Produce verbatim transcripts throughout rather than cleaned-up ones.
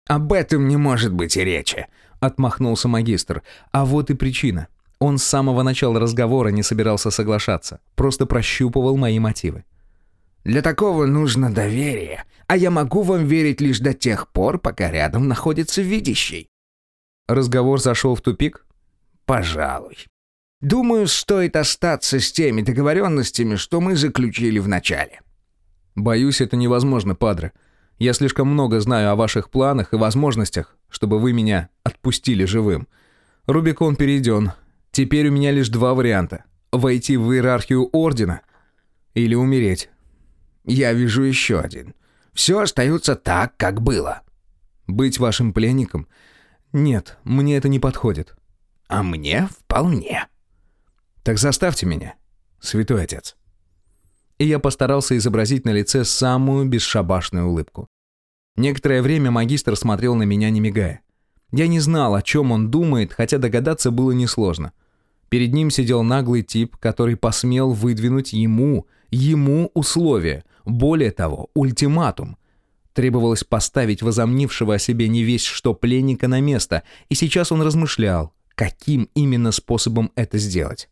«Об этом не может быть и речи», — отмахнулся магистр. А вот и причина. Он с самого начала разговора не собирался соглашаться, просто прощупывал мои мотивы. «Для такого нужно доверие, а я могу вам верить лишь до тех пор, пока рядом находится видящий». Разговор зашел в тупик? «Пожалуй. Думаю, стоит остаться с теми договоренностями, что мы заключили в начале». «Боюсь, это невозможно, падре. Я слишком много знаю о ваших планах и возможностях, чтобы вы меня отпустили живым. Рубикон перейден. Теперь у меня лишь два варианта. Войти в иерархию Ордена или умереть». «Я вижу еще один. Все остается так, как было». «Быть вашим пленником? Нет, мне это не подходит». «А мне вполне». «Так заставьте меня, святой отец». И я постарался изобразить на лице самую бесшабашную улыбку. Некоторое время магистр смотрел на меня, не мигая. Я не знал, о чем он думает, хотя догадаться было несложно. Перед ним сидел наглый тип, который посмел выдвинуть ему, ему условия, более того, ультиматум. Требовалось поставить возомнившего о себе не весть что пленника на место, и сейчас он размышлял, каким именно способом это сделать.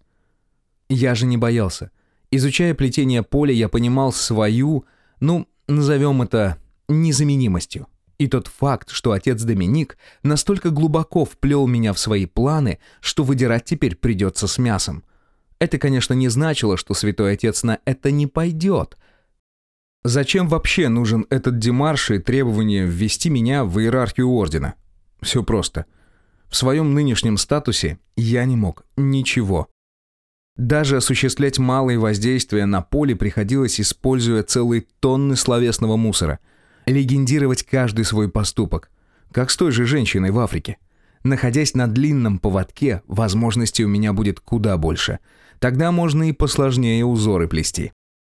Я же не боялся. Изучая плетение поля, я понимал свою, ну, назовем это, незаменимостью. И тот факт, что отец Доминик настолько глубоко вплел меня в свои планы, что выдирать теперь придется с мясом. Это, конечно, не значило, что святой отец на это не пойдет. Зачем вообще нужен этот демарш и требование ввести меня в иерархию Ордена? Все просто. В своем нынешнем статусе я не мог ничего. Даже осуществлять малые воздействия на поле приходилось, используя целые тонны словесного мусора. Легендировать каждый свой поступок. Как с той же женщиной в Африке. Находясь на длинном поводке, возможностей у меня будет куда больше. Тогда можно и посложнее узоры плести.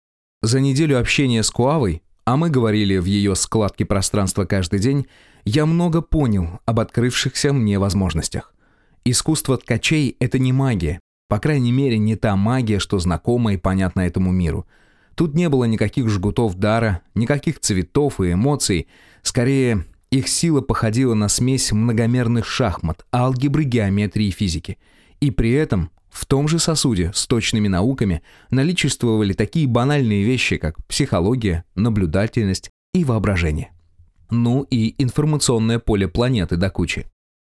За неделю общения с Куавой, а мы говорили в ее складке пространства каждый день, я много понял об открывшихся мне возможностях. Искусство ткачей — это не магия. По крайней мере, не та магия, что знакома и понятна этому миру. Тут не было никаких жгутов дара, никаких цветов и эмоций. Скорее, их сила походила на смесь многомерных шахмат, алгебры, геометрии и физики. И при этом в том же сосуде с точными науками наличествовали такие банальные вещи, как психология, наблюдательность и воображение. Ну и информационное поле планеты до кучи.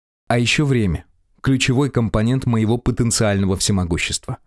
А еще время. Ключевой компонент моего потенциального всемогущества.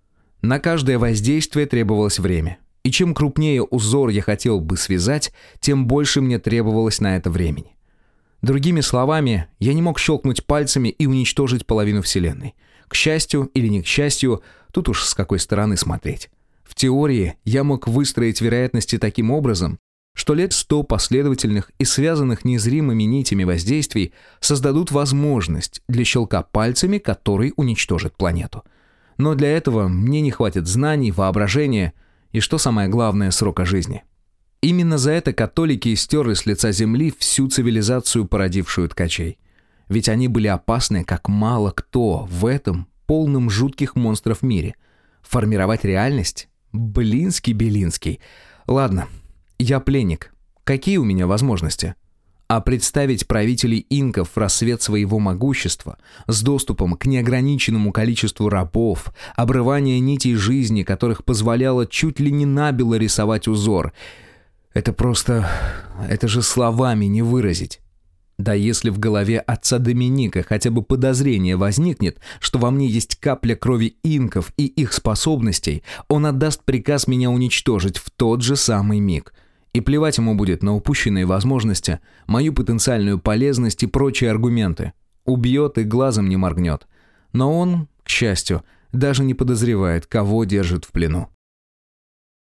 На каждое воздействие требовалось время. И чем крупнее узор я хотел бы связать, тем больше мне требовалось на это времени. Другими словами, я не мог щелкнуть пальцами и уничтожить половину Вселенной. К счастью или не к счастью, тут уж с какой стороны смотреть. В теории я мог выстроить вероятности таким образом, что лет сто последовательных и связанных незримыми нитями воздействий создадут возможность для щелка пальцами, который уничтожит планету. Но для этого мне не хватит знаний, воображения и, что самое главное, срока жизни. Именно за это католики стерли с лица земли всю цивилизацию, породившую ткачей. Ведь они были опасны, как мало кто в этом полном жутких монстров мире. Формировать реальность? Блинский-белинский. Ладно, я пленник. Какие у меня возможности? А представить правителей инков в рассвет своего могущества, с доступом к неограниченному количеству рабов, обрывание нитей жизни, которых позволяло чуть ли не набело рисовать узор. Это просто... это же словами не выразить. Да если в голове отца Доминика хотя бы подозрение возникнет, что во мне есть капля крови инков и их способностей, он отдаст приказ меня уничтожить в тот же самый миг. И плевать ему будет на упущенные возможности, мою потенциальную полезность и прочие аргументы. Убьет и глазом не моргнет. Но он, к счастью, даже не подозревает, кого держит в плену.